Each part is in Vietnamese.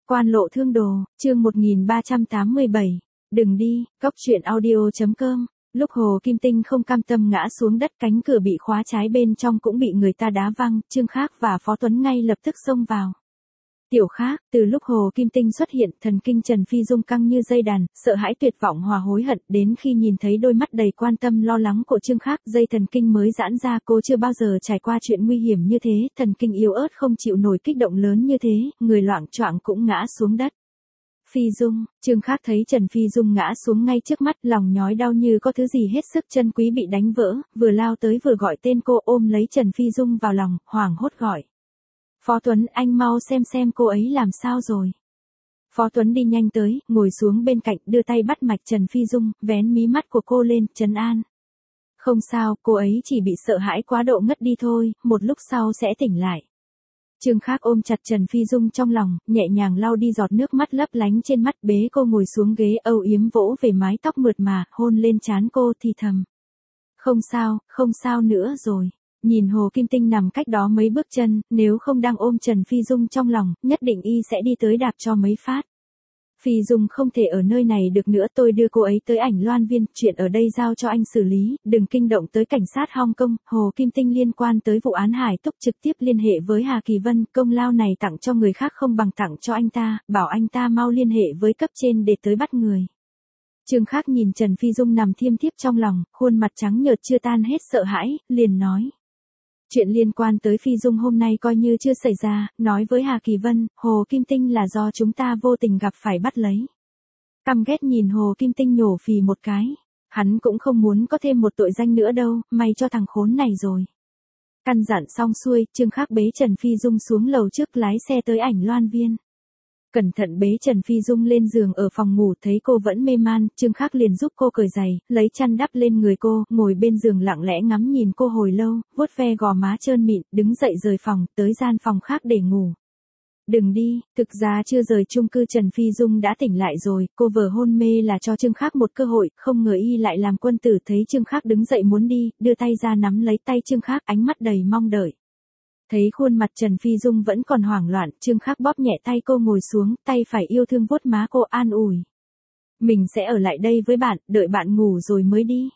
Quan lộ thương đồ, chương 1387. Đừng đi, cóc truyện audio.com. Lúc Hồ Kim Tinh không cam tâm ngã xuống đất, cánh cửa bị khóa trái bên trong cũng bị người ta đá văng, Trương Khác và Phó Tuấn ngay lập tức xông vào. Tiểu Khác, từ lúc Hồ Kim Tinh xuất hiện, thần kinh Trần Phi Dung căng như dây đàn, sợ hãi tuyệt vọng hòa hối hận, đến khi nhìn thấy đôi mắt đầy quan tâm lo lắng của Trương Khác, dây thần kinh mới giãn ra. Cô chưa bao giờ trải qua chuyện nguy hiểm như thế, thần kinh yếu ớt không chịu nổi kích động lớn như thế, người loạng choạng cũng ngã xuống đất. Phi Dung, Trương Khác thấy Trần Phi Dung ngã xuống ngay trước mắt, lòng nhói đau như có thứ gì hết sức chân quý bị đánh vỡ, vừa lao tới vừa gọi tên cô, ôm lấy Trần Phi Dung vào lòng, hoảng hốt gọi. Phó Tuấn, anh mau xem cô ấy làm sao rồi. Phó Tuấn đi nhanh tới, ngồi xuống bên cạnh, đưa tay bắt mạch Trần Phi Dung, vén mí mắt của cô lên, trấn an. Không sao, cô ấy chỉ bị sợ hãi quá độ ngất đi thôi, một lúc sau sẽ tỉnh lại. Trương Khác ôm chặt Trần Phi Dung trong lòng, nhẹ nhàng lau đi giọt nước mắt lấp lánh trên mắt, bế cô ngồi xuống ghế, âu yếm vỗ về mái tóc mượt mà, hôn lên trán cô thì thầm. Không sao nữa rồi. Nhìn Hồ Kim Tinh nằm cách đó mấy bước chân, nếu không đang ôm Trần Phi Dung trong lòng, nhất định y sẽ đi tới đạp cho mấy phát. Phi Dung không thể ở nơi này được nữa, tôi đưa cô ấy tới Ảnh Loan Viên, chuyện ở đây giao cho anh xử lý, đừng kinh động tới cảnh sát Hong Kong. Hồ Kim Tinh liên quan tới vụ án Hải Túc trực tiếp liên hệ với Hà Kỳ Vân, công lao này tặng cho người khác không bằng tặng cho anh ta, bảo anh ta mau liên hệ với cấp trên để tới bắt người. Trương Khác nhìn Trần Phi Dung nằm thiêm thiếp trong lòng, khuôn mặt trắng nhợt chưa tan hết sợ hãi, liền nói. Chuyện liên quan tới Phi Dung hôm nay coi như chưa xảy ra, nói với Hà Kỳ Vân, Hồ Kim Tinh là do chúng ta vô tình gặp phải bắt lấy. Căm ghét nhìn Hồ Kim Tinh nhổ phì một cái. Hắn cũng không muốn có thêm một tội danh nữa đâu, may cho thằng khốn này rồi. Căn dặn xong xuôi, Trương Khác bế Trần Phi Dung xuống lầu trước, lái xe tới Ảnh Loan Viên. Cẩn thận bế Trần Phi Dung lên giường ở phòng ngủ, thấy cô vẫn mê man, Trương Khác liền giúp cô cởi giày, lấy chăn đắp lên người cô, ngồi bên giường lặng lẽ ngắm nhìn cô hồi lâu, vuốt ve gò má trơn mịn, đứng dậy rời phòng, tới gian phòng khác để ngủ. Đừng đi, thực ra chưa rời chung cư Trần Phi Dung đã tỉnh lại rồi, cô vờ hôn mê là cho Trương Khác một cơ hội, không ngờ y lại làm quân tử. Thấy Trương Khác đứng dậy muốn đi, đưa tay ra nắm lấy tay Trương Khác, ánh mắt đầy mong đợi. Thấy khuôn mặt Trần Phi Dung vẫn còn hoảng loạn, Trương Khác bóp nhẹ tay cô ngồi xuống, tay phải yêu thương vuốt má cô, an ủi. Mình sẽ ở lại đây với bạn, đợi bạn ngủ rồi mới đi.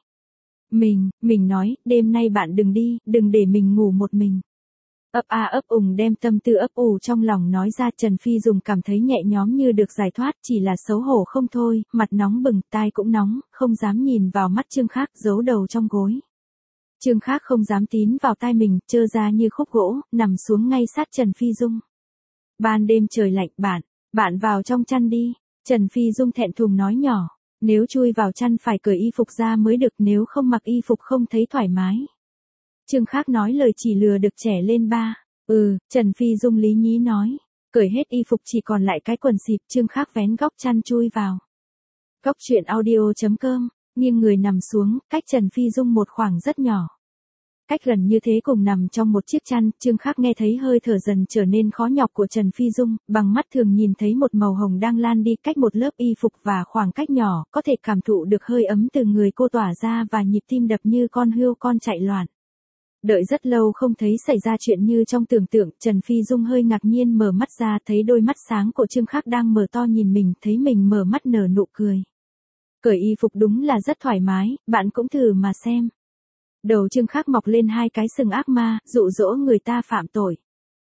Mình nói, đêm nay bạn đừng đi, đừng để mình ngủ một mình. Ấp a ấp ùng đem tâm tư ấp ủ trong lòng nói ra. Trần Phi Dung cảm thấy nhẹ nhõm như được giải thoát, chỉ là xấu hổ không thôi, mặt nóng bừng, tai cũng nóng, không dám nhìn vào mắt Trương Khác, giấu đầu trong gối. Trương Khác không dám tín vào tai mình, trơ ra như khúc gỗ, nằm xuống ngay sát Trần Phi Dung. Ban đêm trời lạnh, bạn vào trong chăn đi. Trần Phi Dung thẹn thùng nói nhỏ, nếu chui vào chăn phải cởi y phục ra mới được, nếu không mặc y phục không thấy thoải mái. Trương Khác nói lời chỉ lừa được trẻ lên ba. Trần Phi Dung lý nhí nói, cởi hết y phục chỉ còn lại cái quần xịp. Trương Khác vén góc chăn chui vào. Cóc truyện audio.com. Nghiêng người nằm xuống, cách Trần Phi Dung một khoảng rất nhỏ. Cách gần như thế cùng nằm trong một chiếc chăn, Trương Khác nghe thấy hơi thở dần trở nên khó nhọc của Trần Phi Dung, bằng mắt thường nhìn thấy một màu hồng đang lan đi cách một lớp y phục và khoảng cách nhỏ, có thể cảm thụ được hơi ấm từ người cô tỏa ra và nhịp tim đập như con hươu con chạy loạn. Đợi rất lâu không thấy xảy ra chuyện như trong tưởng tượng, Trần Phi Dung hơi ngạc nhiên mở mắt ra, thấy đôi mắt sáng của Trương Khác đang mở to nhìn mình, thấy mình mở mắt nở nụ cười. Cởi y phục đúng là rất thoải mái, bạn cũng thử mà xem. Đầu Trương Khác mọc lên hai cái sừng ác ma, dụ dỗ người ta phạm tội.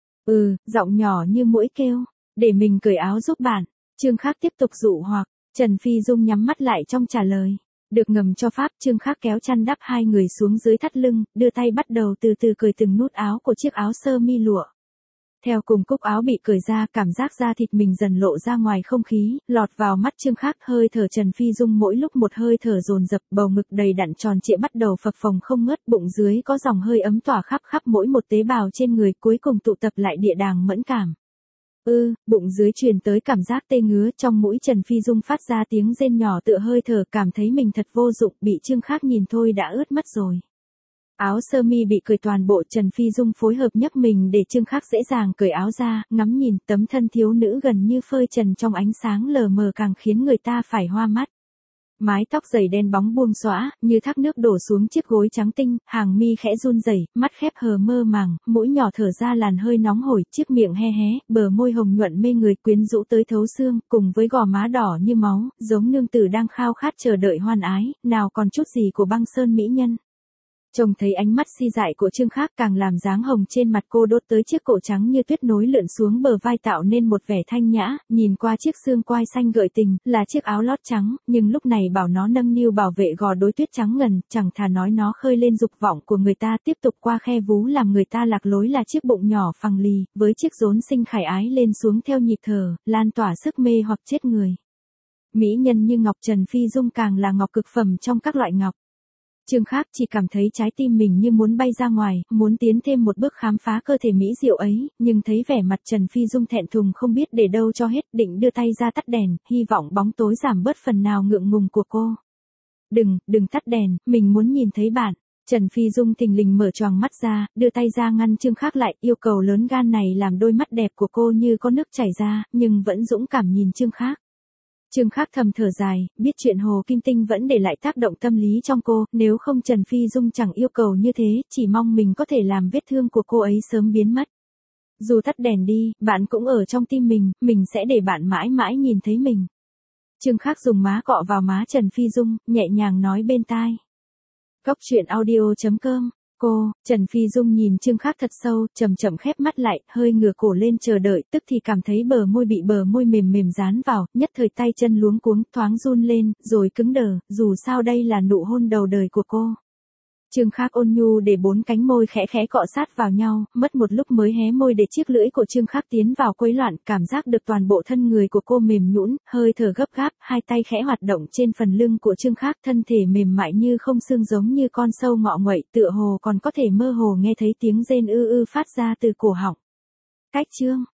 Giọng nhỏ như muỗi kêu, để mình cởi áo giúp bạn. Trương Khác tiếp tục dụ hoặc, Trần Phi Dung nhắm mắt lại trong trả lời. Được ngầm cho phép, Trương Khác kéo chăn đắp hai người xuống dưới thắt lưng, đưa tay bắt đầu từ từ cởi từng nút áo của chiếc áo sơ mi lụa. Theo cùng cúc áo bị cởi ra, cảm giác da thịt mình dần lộ ra ngoài không khí, lọt vào mắt Trương Khác. Hơi thở Trần Phi Dung mỗi lúc một hơi thở dồn dập, bầu ngực đầy đặn tròn trịa bắt đầu phập phồng không ngớt, bụng dưới có dòng hơi ấm tỏa khắp mỗi một tế bào trên người, cuối cùng tụ tập lại địa đàng mẫn cảm. Bụng dưới truyền tới cảm giác tê ngứa, trong mũi Trần Phi Dung phát ra tiếng rên nhỏ tựa hơi thở, cảm thấy mình thật vô dụng, bị Trương Khác nhìn thôi đã ướt mất rồi. Áo sơ mi bị cởi toàn bộ, Trần Phi Dung phối hợp nhấc mình để Trương Khác dễ dàng cởi áo ra, ngắm nhìn tấm thân thiếu nữ gần như phơi trần trong ánh sáng lờ mờ càng khiến người ta phải hoa mắt. Mái tóc dày đen bóng buông xõa, như thác nước đổ xuống chiếc gối trắng tinh, hàng mi khẽ run rẩy, mắt khép hờ mơ màng, mũi nhỏ thở ra làn hơi nóng hổi, chiếc miệng he hé, bờ môi hồng nhuận mê người quyến rũ tới thấu xương, cùng với gò má đỏ như máu, giống nương tử đang khao khát chờ đợi hoan ái, nào còn chút gì của băng sơn mỹ nhân. Trông thấy ánh mắt si dại của Trương Khác càng làm dáng hồng trên mặt cô đốt tới chiếc cổ trắng như tuyết nối lượn xuống bờ vai tạo nên một vẻ thanh nhã, nhìn qua chiếc xương quai xanh gợi tình, là chiếc áo lót trắng, nhưng lúc này bảo nó nâng niu bảo vệ gò đối tuyết trắng ngần, chẳng thà nói nó khơi lên dục vọng của người ta tiếp tục qua khe vú làm người ta lạc lối là chiếc bụng nhỏ phẳng lì, với chiếc rốn xinh khải ái lên xuống theo nhịp thở, lan tỏa sức mê hoặc chết người. Mỹ nhân như ngọc Trần Phi Dung càng là ngọc cực phẩm trong các loại ngọc. Trương Khác chỉ cảm thấy trái tim mình như muốn bay ra ngoài, muốn tiến thêm một bước khám phá cơ thể mỹ diệu ấy, nhưng thấy vẻ mặt Trần Phi Dung thẹn thùng không biết để đâu cho hết, định đưa tay ra tắt đèn, hy vọng bóng tối giảm bớt phần nào ngượng ngùng của cô. Đừng tắt đèn, mình muốn nhìn thấy bạn. Trần Phi Dung thình lình mở choàng mắt ra, đưa tay ra ngăn Trương Khác lại, yêu cầu lớn gan này làm đôi mắt đẹp của cô như có nước chảy ra, nhưng vẫn dũng cảm nhìn Trương Khác. Trương Khác thầm thở dài, biết chuyện Hồ Kim Tinh vẫn để lại tác động tâm lý trong cô, nếu không Trần Phi Dung chẳng yêu cầu như thế, chỉ mong mình có thể làm vết thương của cô ấy sớm biến mất. Dù tắt đèn đi, bạn cũng ở trong tim mình sẽ để bạn mãi mãi nhìn thấy mình. Trương Khác dùng má cọ vào má Trần Phi Dung, nhẹ nhàng nói bên tai. Cóc truyện audio.com. Trần Phi Dung nhìn Trương Khác thật sâu, chậm chậm khép mắt lại, hơi ngửa cổ lên chờ đợi, tức thì cảm thấy bờ môi bị bờ môi mềm mềm dán vào, nhất thời tay chân luống cuống, thoáng run lên, rồi cứng đờ, dù sao đây là nụ hôn đầu đời của cô. Trương Khác ôn nhu để 4 cánh môi khẽ khẽ cọ sát vào nhau, mất một lúc mới hé môi để chiếc lưỡi của Trương Khác tiến vào quấy loạn, cảm giác được toàn bộ thân người của cô mềm nhũn, hơi thở gấp gáp, hai tay khẽ hoạt động trên phần lưng của Trương Khác, thân thể mềm mại như không xương giống như con sâu ngọ nguậy, tựa hồ còn có thể mơ hồ nghe thấy tiếng rên ư ư phát ra từ cổ họng. Cách chương